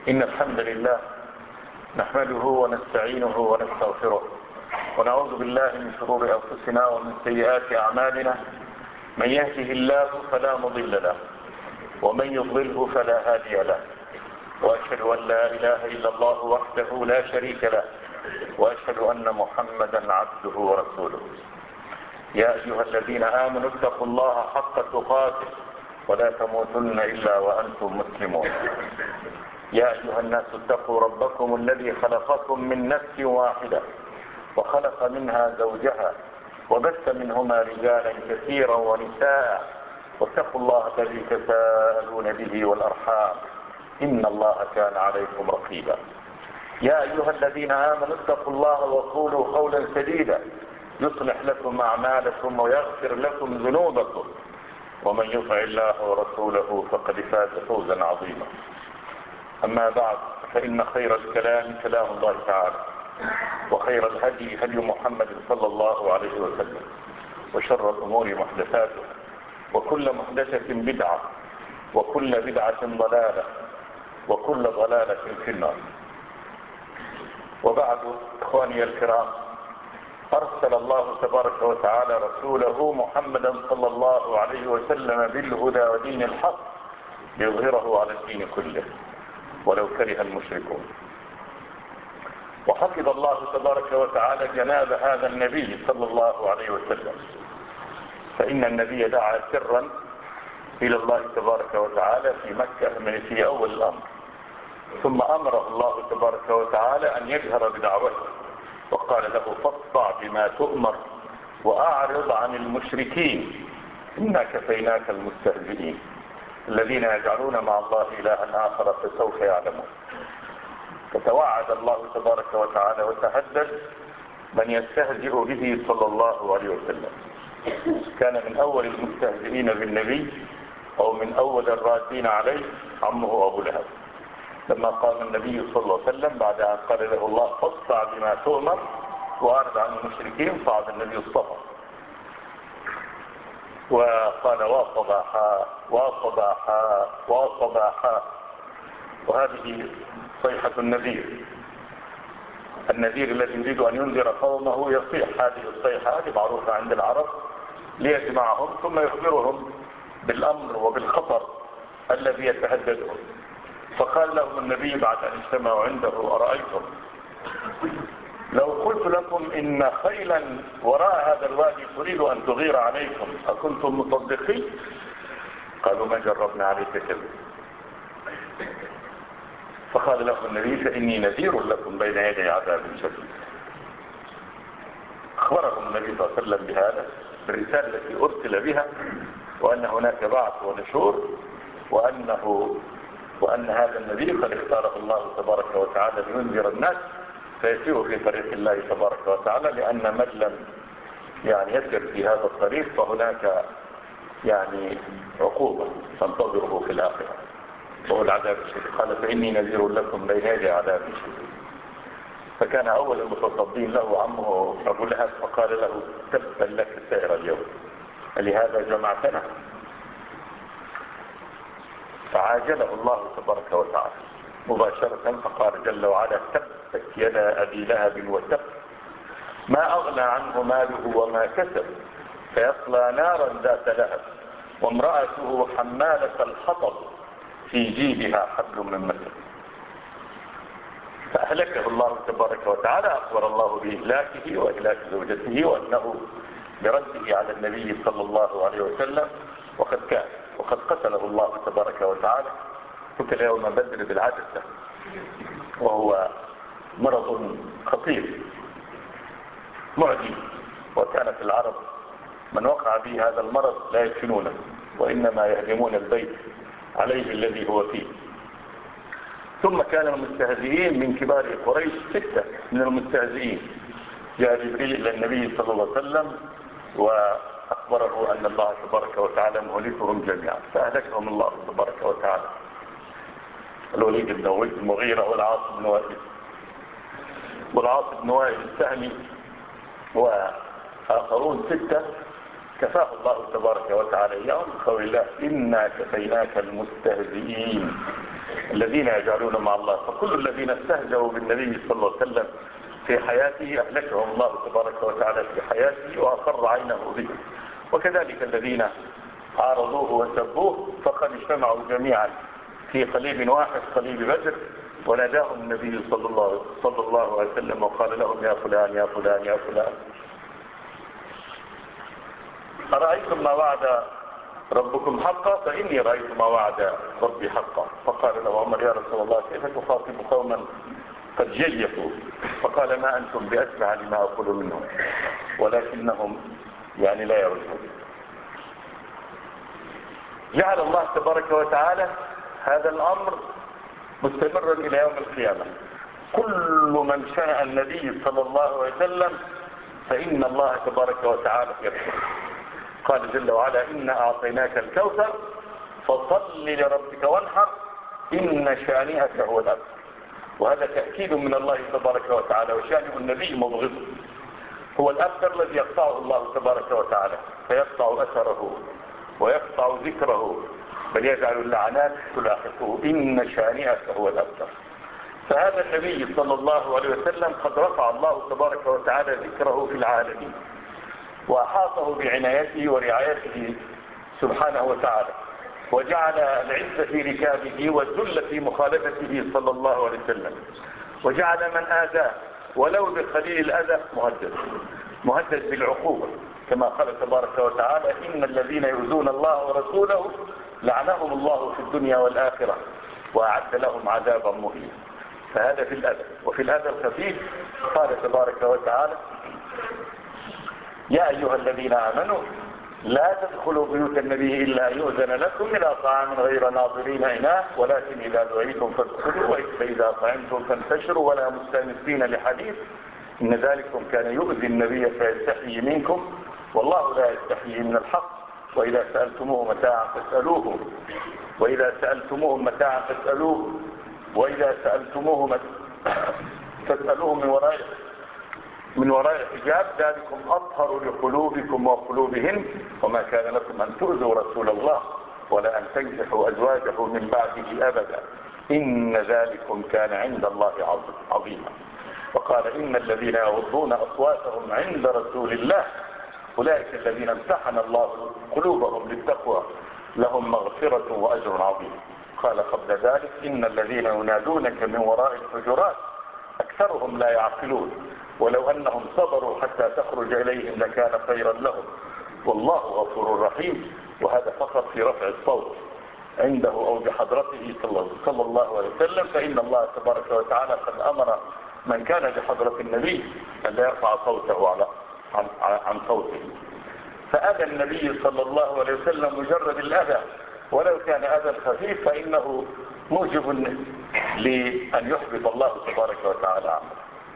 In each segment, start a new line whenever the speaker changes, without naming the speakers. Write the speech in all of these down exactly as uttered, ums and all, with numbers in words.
إن الحمد لله نحمده ونستعينه ونستغفره ونعوذ بالله من شرور أنفسنا ومن سيئات أعمالنا. من يهده الله فلا مضل له ومن يضلله فلا هادي له، وأشهد أن لا إله إلا الله وحده لا شريك له، وأشهد أن محمدا عبده ورسوله. يا أيها الذين آمنوا اتقوا الله حق تقاته ولا تموتن إلا وأنتم مسلمون. يا أيها الناس اتقوا ربكم الذي خلقكم من نفس واحدة وخلق منها زوجها وبث منهما رجالا كثيرا ونساء، واتقوا الله الذي تساءلون به والأرحام إن الله كان عليكم رقيبا. يا أيها الذين آمنوا اتقوا الله وقولوا قولا سديدا يصلح لكم أعمالكم ويغفر لكم ذنوبكم، ومن يطع الله ورسوله فقد فاز فوزا عظيما. أما بعد، فإن خير الكلام كلام الله تعالى، وخير الهدي هدي محمد صلى الله عليه وسلم، وشر الأمور محدثاتها، وكل محدثة بدعة، وكل بدعة ضلالة، وكل ضلالة في النار. وبعد، إخواني الكرام، أرسل الله تبارك وتعالى رسوله محمدا صلى الله عليه وسلم بالهدى ودين الحق ليظهره على الدين كله ولو كره المشركون. وحفظ الله تبارك وتعالى جناب هذا النبي صلى الله عليه وسلم، فإن النبي دعا سرا إلى الله تبارك وتعالى في مكة من في أول الأمر، ثم أمره الله تبارك وتعالى أن يجهر بدعوته، وقال له: فاصدع بما تؤمر وأعرض عن المشركين إنا كفيناك المستهزئين الذين يجعلون مع الله إلها آخر فسوف يعلمون. فتوعد الله تبارك وتعالى وتهدد من يستهزئ به صلى الله عليه وسلم. كان من أول المستهزئين بالنبي أو من أول الرادين عليه عمه أبو لهب، لما قام النبي صلى الله عليه وسلم بعد أن قال له الله: فاصدع بما تؤمر وأعرض عن المشركين، صعد النبي الصفا وقال: وصباحا وصباحا وصباحا. وهذه صيحة النذير، النذير الذي يريد أن ينذر قومه يصيح هذه الصيحة، هذه معروفة عند العرب، ليجمعهم ثم يخبرهم بالأمر وبالخطر الذي يتهددهم. فقال لهم النبي بعد أن اجتمعوا عنده: أرأيتم لو قلت لكم إن خيلا وراء هذا الوادي تريد أن تغير عليكم أكنتم مصدقين؟ قالوا: ما جربنا عليك كذب. فقال لهم النبي: فإني نذير لكم بين يدي عذاب شديد. أخبرهم النبي صلى الله عليه وسلم بهذا، بالرسالة التي أرسل بها، وأن هناك بعث ونشور، وأنه وأن هذا النبي قد اختاره الله تبارك وتعالى لينذر الناس فيسير في طريق الله تبارك وتعالى، لأن من لم يعني يسير في هذا الطريق فهناك يعني عقوبة تنتظره في الآخرة وهو العذاب الشديد. قال: فإني نذير لكم بين يدي عذاب شديد. فكان أول المتصدين له عمه أبو لهب، فقال له: تبا لك سائر اليوم، لهذا جمعتنا؟ فعاجله الله تبارك وتعالى مباشرة، فقال جل وعلا: تبت يدا أبي لهب وتب، ما أغنى عنه ماله وما كسب، فيصلى نارا ذات لهب وامرأته حمالة الحطب في جيبها حبل من مسد. فأهلكه الله تبارك وتعالى. أخبر الله بإهلاكه وإهلاك زوجته وأنه برده على النبي صلى الله عليه وسلم، وقد كان وقد قتله الله تبارك وتعالى. قتل يوم بدر بالعدسة، وهو مرض خطير معدي، وكانت العرب من وقع به هذا المرض لا يدفنونه، وإنما يهدمون البيت عليه الذي هو فيه. ثم كان المستهزئين من كبار قريش ستة من المستهزئين. جاء جبريل إلى النبي صلى الله عليه وسلم وأخبره أن الله تبارك وتعالى مهلكهم جميعا، فأهلكهم الله تبارك وتعالى: الوليد بن المغيرة والعاص بن وائل والعاص بن وائل السهمي وآخرون ستة كفاه الله تبارك وتعالى إياهم بقول الله: إنا كفيناك المستهزئين الذين يجعلون مع الله. فكل الذين استهزأوا بالنبي صلى الله عليه وسلم في حياته أهلكهم الله تبارك وتعالى في حياته وأقر عينه به. وكذلك الذين عارضوه وسبوه فقد اجتمعوا جميعا في قليب واحد، قليب بدر، وناداهم النبي صلى الله, صلى الله عليه وسلم وقال لهم يا فلان يا فلان يا فلان أرأيتم ما وعد ربكم حقا فإني رأيت ما وعد ربي حقا. فقال له عمر يا رسول الله كيف تخاطب قوما قد جيفوا؟ فقال ما أنتم بأسمع لما أقول منهم ولكنهم يعني لا يردون. جعل الله تبارك وتعالى هذا الأمر مستمرا إلى يوم القيامة. كل من شاء النبي صلى الله عليه وسلم فإن الله تبارك وتعالى يغفر. قال جل وعلا إنا أعطيناك الكوثر فصل لربك وانحر إن شانئك هو الأبتر. وهذا تأكيد من الله تبارك وتعالى. وشانئ النبي مبغض هو الأبتر الذي يقطعه الله تبارك وتعالى فيقطع أثره ويقطع ذكره بل يجعل اللعنات تلاحقه إن شانئك هو الأبتر. فهذا النبي صلى الله عليه وسلم قد رفع الله تبارك وتعالى ذكره في العالمين وأحاطه بعنايته ورعايته سبحانه وتعالى وجعل العز في ركابه والذل في مخالفته صلى الله عليه وسلم وجعل من آذاه ولو بقليل الأذى مهدد مهدد بالعقوبة كما قال تبارك وتعالى إن الذين يؤذون الله ورسوله لعنهم الله في الدنيا والآخرة وأعد لهم عذابا مهينا. فهذا في الأذى. وفي الأذى الخفيف قال تبارك وتعالى يا أيها الذين آمنوا لا تدخلوا بيوت النبي إلا أن يؤذن لكم إلى طعام غير ناظرين إناه ولكن إذا دعيتم فادخلوا فإذا طعمتم فانتشروا ولا مستأنسين لحديث إن ذلكم كان يؤذي النبي فيستحيي منكم والله لا يستحيي من الحق وإذا سألتموه متاعا فاسألوه وإذا سألتموه متاعا فاسألوه وإذا سألتموه فاسألوه من وراء من وراء حجاب ذلكم أطهر لقلوبكم وقلوبهم وما كان لكم أن تؤذوا رسول الله ولا أن تنكحوا أزواجه من بعده أبدا إن ذلكم كان عند الله عظيما. وقال إن الذين يغضون أصواتهم عند رسول الله أولئك الذين امتحن الله قلوبهم للتقوى لهم مغفرة وأجر عظيم. قال قبل ذلك إن الذين ينادونك من وراء الحجرات أكثرهم لا يعقلون ولو أنهم صبروا حتى تخرج إليهم لكان خيرا لهم والله غفور رحيم. وهذا فقط في رفع الصوت عنده أو بحضرته صلى الله عليه وسلم. فإن الله تبارك وتعالى قد أمر من كان بحضرة النبي أن لا يرفع صوته على عن, عن صوته. فأذى النبي صلى الله عليه وسلم مجرد الأذى ولو كان أذى خفيف فإنه موجب لأن يحبط الله تبارك وتعالى عمله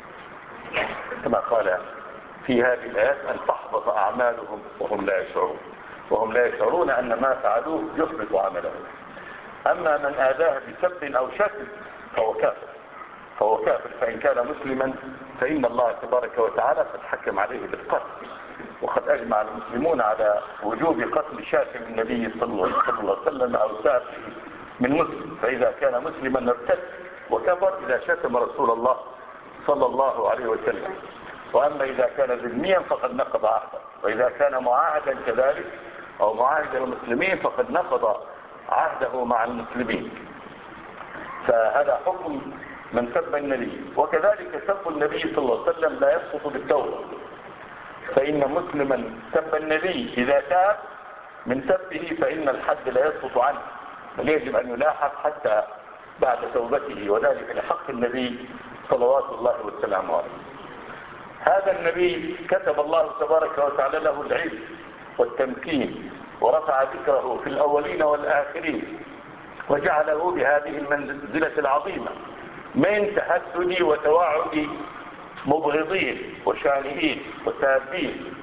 كما قال في هذه الآيات أن تحبط أعمالهم وهم لا يشعرون وهم لا يشعرون أن ما فعلوه يحبط عملهم. أما من آذاه بسب أو شتم فهو كافر فهو كافر فإن كان مسلما فإن الله تبارك وتعالى قد حكم عليه بالقتل وقد أجمع المسلمون على وجوب قتل شاتم النبي صلى الله عليه وسلم أو سافه من مسلم. فإذا كان مسلما ارتد وكفر إذا شتم رسول الله صلى الله عليه وسلم. وأما إذا كان ذميا فقد نقض عهدا وإذا كان معاهدا كذلك أو معاهد المسلمين فقد نقض عهده مع المسلمين. فهذا حكم من سب النبي. وكذلك سب النبي صلى الله عليه وسلم لا يسقط بالتوبة فإن مسلما سب النبي إذا تاب من سبه فإن الحد لا يسقط عنه بل يجب أن يلاحق حتى بعد توبته وذلك لحق النبي صلوات الله والسلام عليه. هذا النبي كتب الله تبارك وتعالى له العز والتمكين ورفع ذكره في الأولين والآخرين وجعله بهذه المنزلة العظيمة من تحسد وتوعد مبغضين وشانئين وسابين.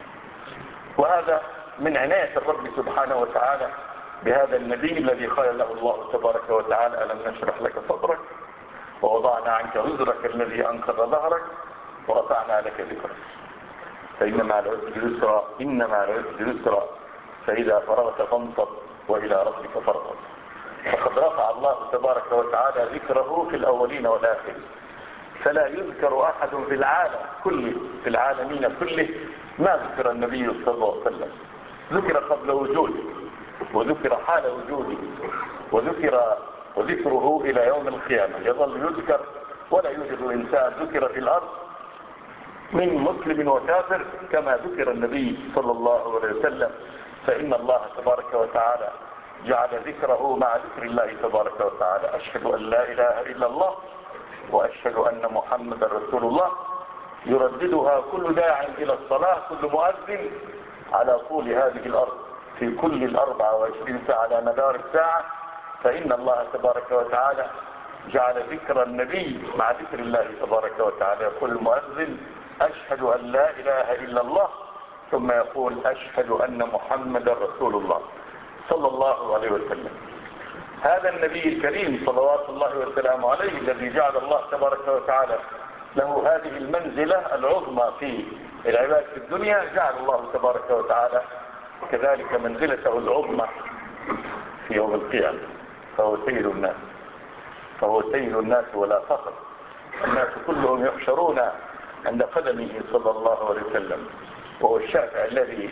وهذا من عناية الرب سبحانه وتعالى بهذا النبي الذي قال له الله تبارك وتعالى ألم نشرح لك صدرك ووضعنا عنك وزرك الذي أنقض ظهرك ورفعنا لك ذكرك فإنما العسر يسرا إنما العسر يسرا فإذا فرغت فانصب وإلى ربك فارغب. فقد رفع الله تبارك وتعالى ذكره في الأولين والآخرين، فلا يذكر أحد في العالم كله في العالمين كله ما ذكر النبي صلى الله عليه وسلم. ذكر قبل وجوده، وذكر حال وجوده، وذكر وذكره إلى يوم القيامة يظل يذكر، ولا يوجد إنسان ذكر في الأرض من مسلم وكافر كما ذكر النبي صلى الله عليه وسلم. فإن الله تبارك وتعالى جعل ذكره مع ذكر الله تبارك وتعالى. أشهد أن لا إله إلا الله وأشهد أن محمد رسول الله، يرددها كل داع إلى الصلاة، كل مؤذن على طول هذه الأرض في كل الأربعة وعشرين ساعة على مدار الساعة. فإن الله تبارك وتعالى جعل ذكر النبي مع ذكر الله تبارك وتعالى. يقول المؤذن أشهد أن لا إله إلا الله، ثم يقول أشهد أن محمد رسول الله صلى الله عليه وسلم. هذا النبي الكريم صلوات الله وسلامه عليه الذي جعل الله تبارك وتعالى له هذه المنزلة العظمى في العباد في الدنيا، جعل الله تبارك وتعالى كذلك منزلته العظمى في يوم القيامة. فهو سيد الناس، فهو سيد الناس ولا فخر. الناس كلهم يحشرون عند قدمه صلى الله عليه وسلم، وهو الشافع الذي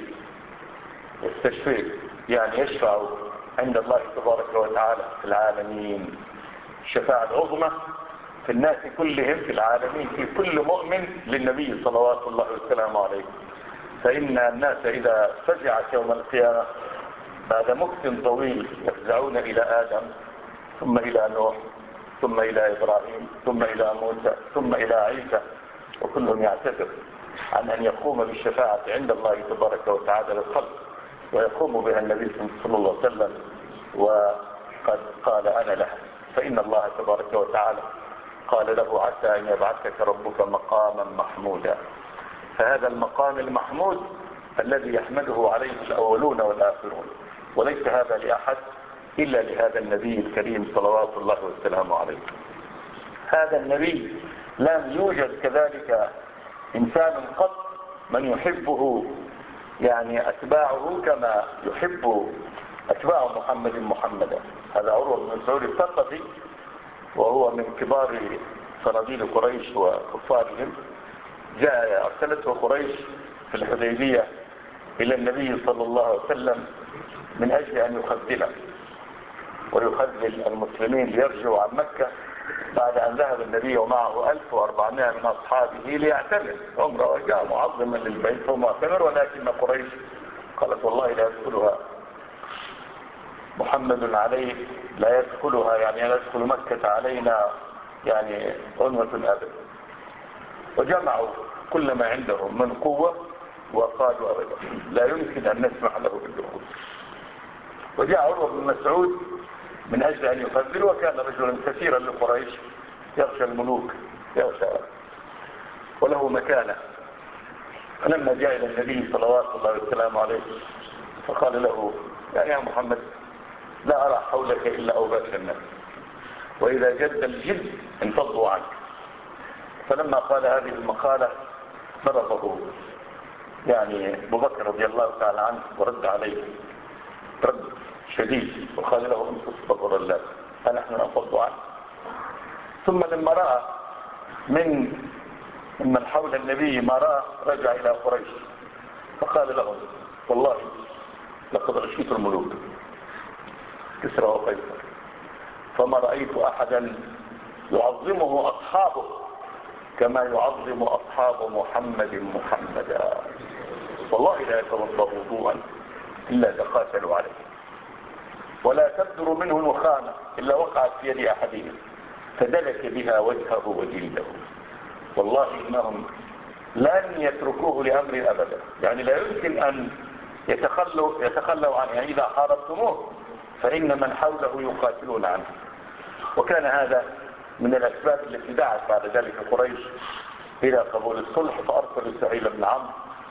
يستشفي يعني يشفع عند الله تبارك وتعالى في العالمين. الشفاعة العظمى في الناس كلهم في العالمين، في كل مؤمن للنبي صلوات الله وسلامه عليه. فإن الناس إذا فزعت يوم القيامة بعد مكث طويل يفزعون إلى آدم، ثم إلى نوح، ثم إلى إبراهيم، ثم إلى موسى، ثم إلى عيسى، وكلهم يعتذر عن أن يقوم بالشفاعة عند الله تبارك وتعالى للخلق، ويقوم بها النبي صلى الله عليه وسلم وقد قال أنا له. فإن الله تبارك وتعالى قال له عسى أن يبعثك ربك مقاما محمودا. فهذا المقام المحمود الذي يحمده عليه الأولون والآخرون، وليس هذا لأحد إلا لهذا النبي الكريم صلوات الله وسلامه عليه. هذا النبي لم يوجد كذلك إنسان قط من يحبه يعني أتباعه كما يحب أتباع محمد محمدا. هذا عروة بن مسعود الثقفي، وهو من كبار صناديد قريش وكفارهم. جاء أرسلته قريش في الحديبية إلى النبي صلى الله عليه وسلم من أجل أن يخذله ويخذل المسلمين ليرجعوا عن مكة بعد أن ذهب النبي ومعه ألف وأربعمائة من أصحابه ليعتمر عمره، وجاء معظما للبيت ومعتمر. ولكن قريش قالت والله لا يدخلها محمد عليه، لا يدخلها يعني لا يدخل مكة علينا يعني عنوة أبدا. وجمعوا كل ما عندهم من قوة وقالوا أبدا لا يمكن أن نسمح له بالدخول. وجاء عروة بن مسعود من أجل أن يخذل، وكان رجلا كثيرا لقريش يغشى الملوك يغشى وله مكانة. فلما جاء إلى النبي صلوات الله وسلامه عليه فقال له يعني يا محمد لا أرى حولك إلا أوباش الناس، وإذا جد الجد انفضوا عنك. فلما قال هذه المقالة ضربه يعني أبو بكر رضي الله تعالى عنه ورد عليه رد شديد، وقال له أنت استغفر الله فنحن ننفض عنك. ثم لما رأى من من حول النبي ما رأى رجع إلى قريش فقال لهم والله لقد غشيت الملوك كسرى وقيصر، فما رأيت أحدا يعظمه أصحابه كما يعظم أصحاب محمد محمدا، والله لا يتوضأ وضوءا إلا تقاتلوا عليه، ولا تبدر منه النخامة إلا وقعت في يد أحدهم فدلك بها وجهه وجلده، والله إنهم لن يتركوه لأمر أبدا. يعني لا يمكن أن يتخلوا, يتخلوا عنه، يعني إذا حاربتموه فإن من حوله يقاتلون عنه. وكان هذا من الأسباب التي دعت بعد ذلك قريش إلى قبول الصلح، فأرسلوا سهيل بن عمرو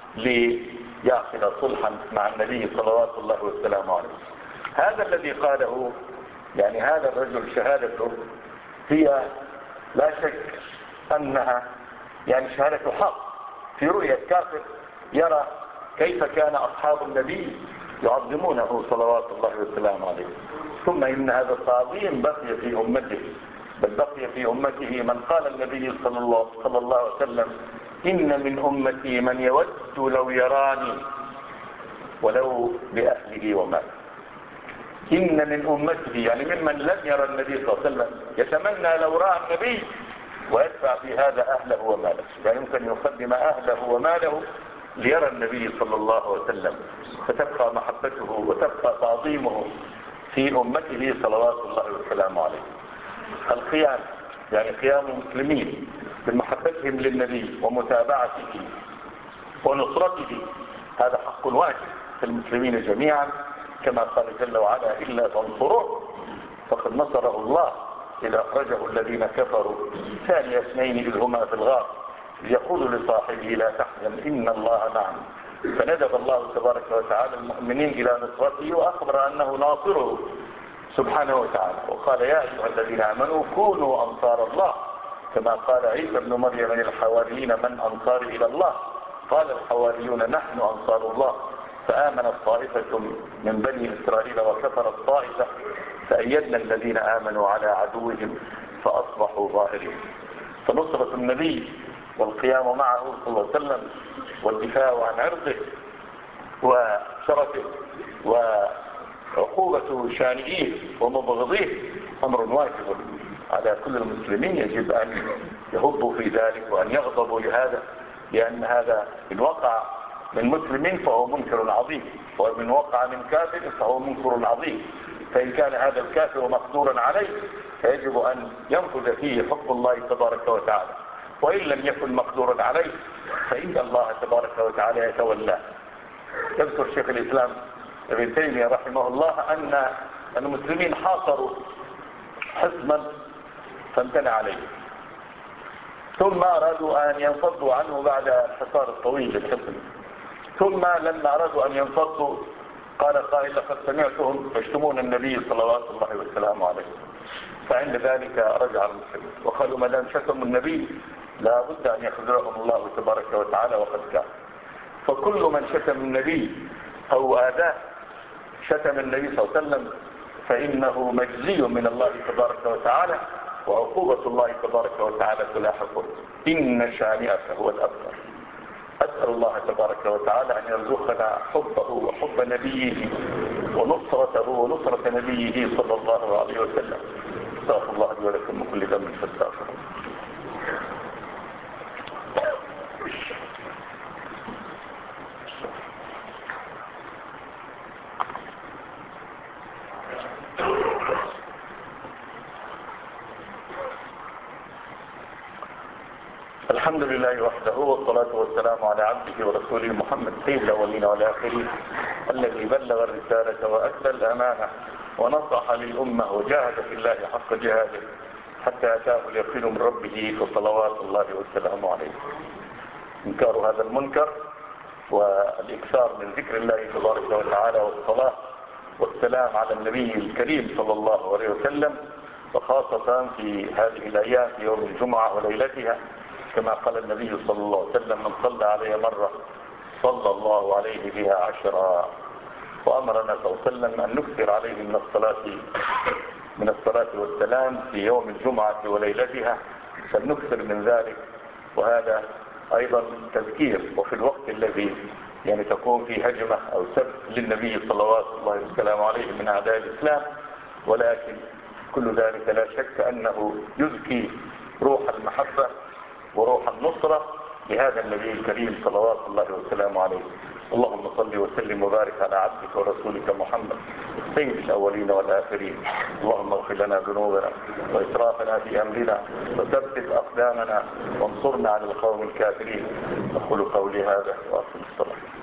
ليعقد صلحا مع النبي صلوات الله وسلامه عليه. هذا الذي قاله يعني هذا الرجل شهادته هي لا شك أنها يعني شهادة حق في رؤية كافر يرى كيف كان أصحاب النبي يعظمونه صلوات الله وسلامه عليه. ثم إن هذا التعظيم بقي في أمته، بل بقي في أمته من قال النبي صلى الله, صلى الله عليه وسلم: إن من أمتي من يود لو يراني ولو بأهله وماله. إن من أمته يعني ممن لم يرى النبي صلى الله عليه وسلم يتمنى لو رأى النبي ويدفع في هذا أهله وماله، يعني يمكن يقدم أهله وماله ليرى النبي صلى الله عليه وسلم، فتبقى محبته وتبقى تعظيمه في أمته صلوات الله وسلامه عليه. القيام يعني قيام المسلمين بمحبتهم للنبي ومتابعته ونصرته، هذا حق واجب في المسلمين جميعا، كما قال جل وعلا: إلا تنصروه فقد نصره الله إذ أخرجه الذين كفروا ثاني اثنين إذ هما في الغار يقول لصاحبه لا تحزن إن الله معنا، فندب الله تبارك وتعالى المؤمنين إلى نصرته وأخبر أنه ناصره سبحانه وتعالى، وقال: يا أيها الذين آمنوا كونوا أنصار الله، كما قال عيسى ابن مريم للحواريين: من أنصار إلى الله؟ قال الحواريون: نحن أنصار الله. فآمنت طائفة من بني إسرائيل وكفرت طائفة فأيدنا الذين آمنوا على عدوهم فأصبحوا ظاهرين. فنصرة النبي والقيام معه صلى الله عليه وسلم والدفاع عن عرضه وشرفه وعقوبة شانئيه ومبغضيه أمر واجب على كل المسلمين، يجب أن يهضوا في ذلك وأن يغضبوا لهذا، لأن هذا إن وقع من مسلم فهو منكر عظيم، ومن وقع من كافر فهو منكر عظيم. فإن كان هذا الكافر مقدورا عليه فيجب أن ينفذ فيه حكم الله تبارك وتعالى، وإن لم يكن مقدورا عليه فإن الله تبارك وتعالى يتولاه. يذكر شيخ الإسلام ابن تيمية رحمه الله أن المسلمين حاصروا حصنا فامتنع عليه، ثم أرادوا أن ينفضوا عنه بعد الحصار الطويل للحصن، ثم لما أرادوا أن ينفضوا قال قائل: لقد سمعتهم يشتمون النبي صلوات الله وسلامه عليه. فعند ذلك رجع المسلمين وقالوا: ما دام شتموا النبي لا بد أن يخذلهم الله تبارك وتعالى، وقد كان. فكل من شتم النبي أو آذاه شتم النبي صلى الله عليه وسلم فإنه مجزي من الله تبارك وتعالى، وعقوبة الله تبارك وتعالى تلاحقه. إن شانئك هو الأبتر. أسأل الله تبارك وتعالى أن يرزقنا حبه وحب نبيه ونصرته ونصرة نبيه صلى الله عليه وسلم. استغفر الله لي ولكم من كل ذنب فاستغفروه. الحمد لله وحده، والصلاة والسلام على عبده ورسوله محمد سيد الأولين والآخرين، الذي بلغ الرسالة وأدى الأمانة ونصح للأمة وجاهد في الله حق جهاده حتى أتاه اليقين من ربه، فصلوات الله وسلامه عليه. إنكار هذا المنكر والإكثار من ذكر الله تبارك وتعالى والصلاة والسلام على النبي الكريم صلى الله عليه وسلم، وخاصة في هذه الأيام في يوم الجمعة وليلتها، كما قال النبي صلى الله عليه وسلم: من صلى علي مرة صلى الله عليه بها عشرا. وأمرنا صلى الله عليه وسلم أن نكثر عليه من الصلاة من الصلاة والسلام في يوم الجمعة وليلتها، فلنكثر من ذلك. وهذا أيضا تذكير، وفي الوقت الذي يعني تكون فيه هجمة أو سب للنبي صلوات الله وسلامه عليه من أعداء الإسلام، ولكن كل ذلك لا شك أنه يزكي روح المحبة وروح النصرة لهذا النبي الكريم صلوات الله وسلامه عليه. اللهم صل وسلم وبارك على عبدك ورسولك محمد سيد الأولين والآخرين. اللهم اغفر لنا ذنوبنا وإسرافنا في أمرنا وثبت أقدامنا وانصرنا على القوم الكافرين. أقول قولي هذا وأقم الصلاة.